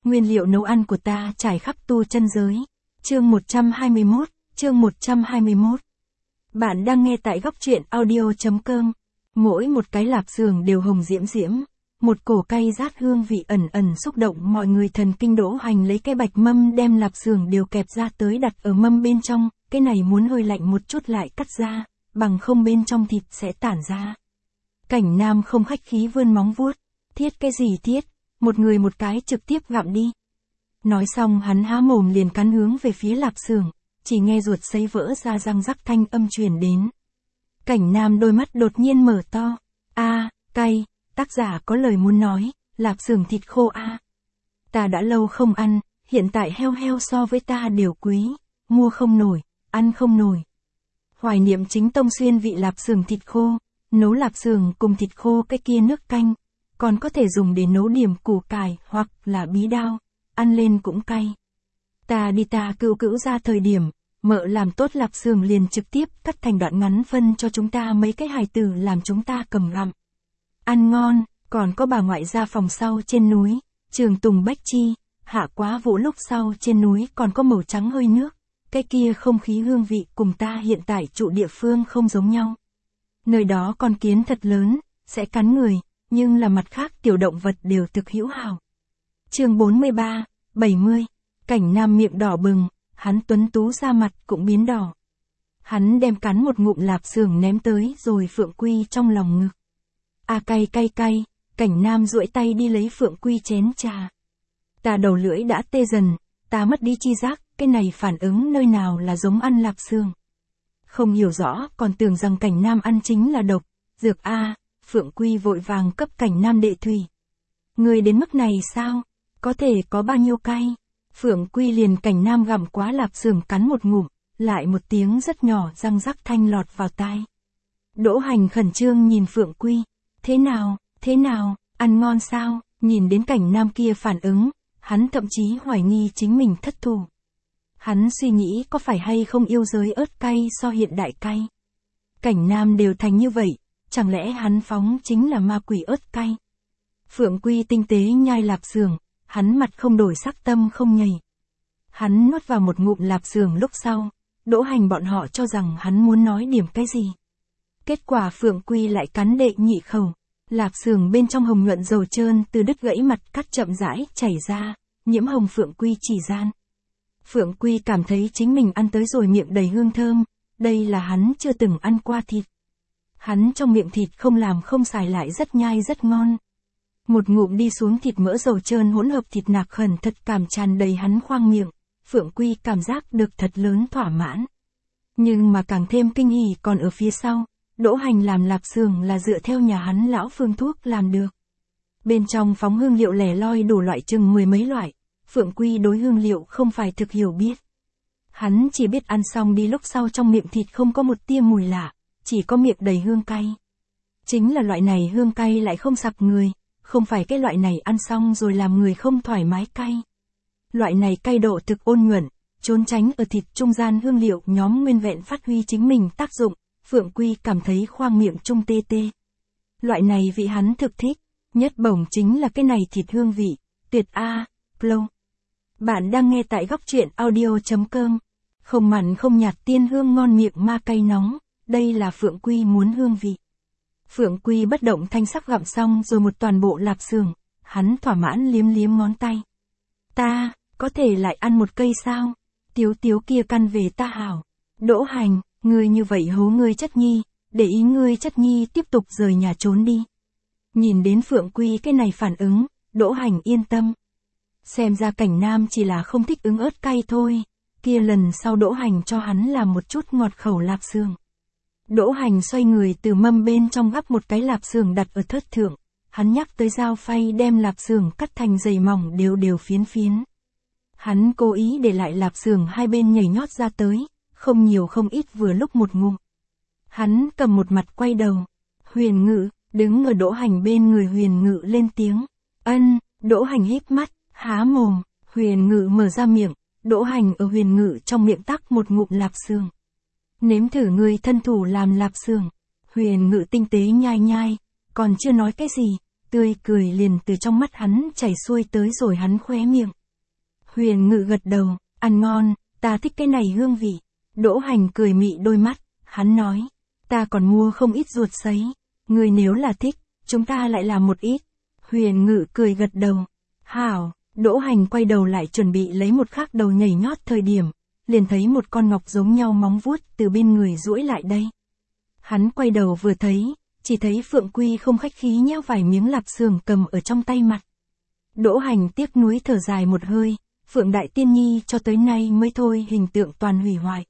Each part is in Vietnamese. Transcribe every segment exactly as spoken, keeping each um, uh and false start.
Nguyên liệu nấu ăn của ta trải khắp tu chân giới. Chương một trăm hai mươi mốt, chương một trăm hai mươi mốt. Bạn đang nghe tại góc truyện audio.com. Mỗi một cái lạp xưởng đều hồng diễm diễm, một cổ cay rát hương vị ẩn ẩn xúc động mọi người thần kinh. Đỗ Hành lấy cái bạch mâm đem lạp xưởng đều kẹp ra tới đặt ở mâm bên trong, cái này muốn hơi lạnh một chút lại cắt ra, bằng không bên trong thịt sẽ tản ra. Cảnh Nam không khách khí vươn móng vuốt, thiết cái gì thiết, một người một cái trực tiếp gặm đi. Nói xong hắn há mồm liền cắn hướng về phía lạp xưởng, chỉ nghe ruột sấy vỡ ra răng rắc thanh âm truyền đến. Cảnh Nam đôi mắt đột nhiên mở to, a, cay, tác giả có lời muốn nói, lạp xưởng thịt khô a. Ta đã lâu không ăn, hiện tại heo heo so với ta đều quý, mua không nổi, ăn không nổi. Hoài niệm chính tông xuyên vị lạp xưởng thịt khô, nấu lạp xưởng cùng thịt khô cái kia nước canh, còn có thể dùng để nấu điểm củ cải hoặc là bí đao, ăn lên cũng cay. Ta đi ta cữu cữu ra thời điểm, mợ làm tốt lạp xưởng liền trực tiếp cắt thành đoạn ngắn phân cho chúng ta mấy cái hài tử làm chúng ta cầm gặm. Ăn ngon, còn có bà ngoại ra phòng sau trên núi, trường tùng bách chi, hạ quá vũ lúc sau trên núi còn có màu trắng hơi nước, cái kia không khí hương vị cùng ta hiện tại trụ địa phương không giống nhau. Nơi đó con kiến thật lớn, sẽ cắn người, nhưng là mặt khác tiểu động vật đều thực hữu hảo. Chương bốn mươi ba, bảy mươi, Cảnh Nam miệng đỏ bừng, hắn tuấn tú da mặt cũng biến đỏ. Hắn đem cắn một ngụm lạp xưởng ném tới rồi Phượng Quy trong lòng ngực. A cay cay cay, Cảnh Nam duỗi tay đi lấy Phượng Quy chén trà. Ta đầu lưỡi đã tê dần, ta mất đi chi giác, cái này phản ứng nơi nào là giống ăn lạp xưởng. Không hiểu rõ, còn tưởng rằng Cảnh Nam ăn chính là độc, dược a. Phượng Quy vội vàng cấp Cảnh Nam đệ thủy. Người đến mức này sao? Có thể có bao nhiêu cay? Phượng Quy liền Cảnh Nam gặm quá lạp xưởng cắn một ngụm, lại một tiếng rất nhỏ răng rắc thanh lọt vào tai. Đỗ Hành khẩn trương nhìn Phượng Quy. Thế nào, thế nào, ăn ngon sao? Nhìn đến Cảnh Nam kia phản ứng, hắn thậm chí hoài nghi chính mình thất thủ. Hắn suy nghĩ có phải hay không yêu giới ớt cay so hiện đại cay. Cảnh Nam đều thành như vậy, chẳng lẽ hắn phóng chính là ma quỷ ớt cay. Phượng Quy tinh tế nhai lạp xưởng, hắn mặt không đổi sắc tâm không nhảy. Hắn nuốt vào một ngụm lạp xưởng lúc sau, Đỗ Hành bọn họ cho rằng hắn muốn nói điểm cái gì. Kết quả Phượng Quy lại cắn đệ nhị khẩu, lạp xưởng bên trong hồng nhuận dầu trơn từ đứt gãy mặt cắt chậm rãi chảy ra, nhiễm hồng Phượng Quy chỉ gian. Phượng Quy cảm thấy chính mình ăn tới rồi miệng đầy hương thơm, đây là hắn chưa từng ăn qua thịt. Hắn trong miệng thịt không làm không xài lại rất nhai rất ngon. Một ngụm đi xuống thịt mỡ dầu trơn hỗn hợp thịt nạc khẩn thật cảm tràn đầy hắn khoang miệng, Phượng Quy cảm giác được thật lớn thỏa mãn. Nhưng mà càng thêm kinh hỉ còn ở phía sau, Đỗ Hành làm lạp xưởng là dựa theo nhà hắn lão phương thuốc làm được. Bên trong phóng hương liệu lẻ loi đủ loại chừng mười mấy loại, Phượng Quy đối hương liệu không phải thực hiểu biết. Hắn chỉ biết ăn xong đi lúc sau trong miệng thịt không có một tia mùi lạ, chỉ có miệng đầy hương cay. Chính là loại này hương cay lại không sặc người, không phải cái loại này ăn xong rồi làm người không thoải mái cay. Loại này cay độ thực ôn nhuận, trốn tránh ở thịt trung gian hương liệu nhóm nguyên vẹn phát huy chính mình tác dụng, Phượng Quy cảm thấy khoang miệng trung tê tê. Loại này vị hắn thực thích, nhất bổng chính là cái này thịt hương vị, tuyệt a, flow. Bạn đang nghe tại góc truyện audio.com. Không mặn không nhạt tiên hương ngon miệng ma cay nóng, đây là Phượng Quy muốn hương vị. Phượng Quy bất động thanh sắc gặm xong rồi một toàn bộ lạp xưởng, hắn thỏa mãn liếm liếm ngón tay. Ta, có thể lại ăn một cây sao? Tiếu tiếu kia căn về ta hảo. Đỗ Hành, ngươi như vậy hố ngươi chất nhi, để ý ngươi chất nhi tiếp tục rời nhà trốn đi. Nhìn đến Phượng Quy cái này phản ứng, Đỗ Hành yên tâm. Xem ra Cảnh Nam chỉ là không thích ứng ớt cay thôi, kia lần sau Đỗ Hành cho hắn làm một chút ngọt khẩu lạp xưởng. Đỗ Hành xoay người từ mâm bên trong gắp một cái lạp xưởng đặt ở thớt thượng, hắn nhắc tới dao phay đem lạp xưởng cắt thành dày mỏng đều đều phiến phiến. Hắn cố ý để lại lạp xưởng hai bên nhảy nhót ra tới, không nhiều không ít vừa lúc một ngụm. Hắn cầm một mặt quay đầu, Huyền Ngự, đứng ở Đỗ Hành bên người Huyền Ngự lên tiếng, ân, Đỗ Hành híp mắt, há mồm, Huyền Ngự mở ra miệng, Đỗ Hành ở Huyền Ngự trong miệng tắc một ngụm lạp xưởng. Nếm thử người thân thủ làm lạp xưởng. Huyền Ngự tinh tế nhai nhai, còn chưa nói cái gì, tươi cười liền từ trong mắt hắn chảy xuôi tới rồi hắn khóe miệng. Huyền Ngự gật đầu, ăn ngon, ta thích cái này hương vị. Đỗ Hành cười mị đôi mắt, hắn nói, ta còn mua không ít ruột sấy. Người nếu là thích, chúng ta lại làm một ít. Huyền Ngự cười gật đầu. Hảo, Đỗ Hành quay đầu lại chuẩn bị lấy một khác đầu nhảy nhót thời điểm, liền thấy một con ngọc giống nhau móng vuốt từ bên người duỗi lại đây. Hắn quay đầu vừa thấy, chỉ thấy Phượng Quy không khách khí nheo vài miếng lạp xưởng cầm ở trong tay mặt. Đỗ Hành tiếc nuối thở dài một hơi, Phượng Đại Tiên Nhi cho tới nay mới thôi hình tượng toàn hủy hoại.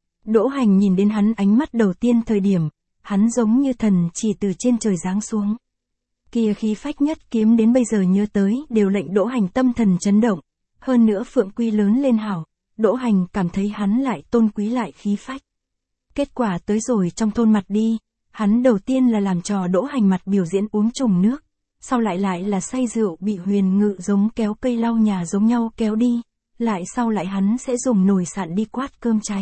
Đỗ Hành nhìn đến hắn ánh mắt đầu tiên thời điểm, hắn giống như thần chỉ từ trên trời giáng xuống. Kia khí phách nhất kiếm đến bây giờ nhớ tới đều lệnh Đỗ Hành tâm thần chấn động. Hơn nữa Phượng Quy lớn lên hảo, Đỗ Hành cảm thấy hắn lại tôn quý lại khí phách. Kết quả tới rồi trong thôn mặt đi, hắn đầu tiên là làm trò Đỗ Hành mặt biểu diễn uống trùng nước, sau lại lại là say rượu bị Huyền Ngự giống kéo cây lau nhà giống nhau kéo đi, lại sau lại hắn sẽ dùng nồi sạn đi quát cơm cháy.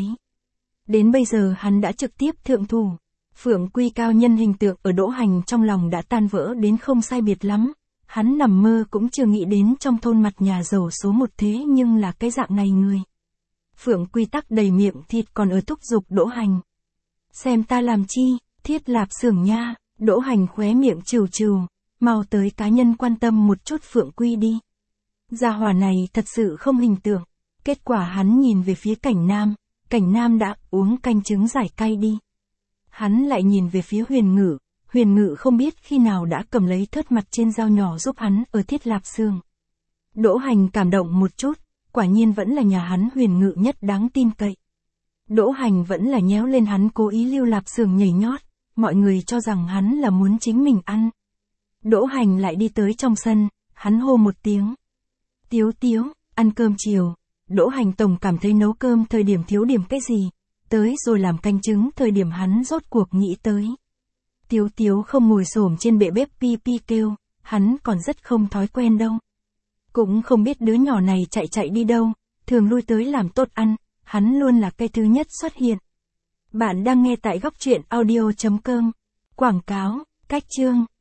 Đến bây giờ hắn đã trực tiếp thượng thủ. Phượng Quy cao nhân hình tượng ở Đỗ Hành trong lòng đã tan vỡ đến không sai biệt lắm, hắn nằm mơ cũng chưa nghĩ đến trong thôn mặt nhà giàu số một thế nhưng là cái dạng này người. Phượng Quy tắc đầy miệng thịt còn ở thúc giục Đỗ Hành. Xem ta làm chi, thiết lạp xưởng nha, Đỗ Hành khóe miệng trừ trừ, mau tới cá nhân quan tâm một chút Phượng Quy đi. Gia hỏa này thật sự không hình tượng, kết quả hắn nhìn về phía Cảnh Nam, Cảnh Nam đã uống canh trứng giải cay đi. Hắn lại nhìn về phía Huyền Ngự, Huyền Ngự không biết khi nào đã cầm lấy thớt mặt trên dao nhỏ giúp hắn ở thiết lạp xưởng. Đỗ Hành cảm động một chút, quả nhiên vẫn là nhà hắn Huyền Ngự nhất đáng tin cậy. Đỗ Hành vẫn là nhéo lên hắn cố ý lưu lạp xưởng nhảy nhót, mọi người cho rằng hắn là muốn chính mình ăn. Đỗ Hành lại đi tới trong sân, hắn hô một tiếng. Tiếu Tiếu, ăn cơm chiều. Đỗ Hành tổng cảm thấy nấu cơm thời điểm thiếu điểm cái gì, tới rồi làm canh trứng thời điểm hắn rốt cuộc nghĩ tới. Tiếu Tiếu không ngồi xổm trên bệ bếp pi pi kêu, hắn còn rất không thói quen đâu. Cũng không biết đứa nhỏ này chạy chạy đi đâu, thường lui tới làm tốt ăn, hắn luôn là cái thứ nhất xuất hiện. Bạn đang nghe tại góc truyện audio chấm com. Quảng cáo, cách chương.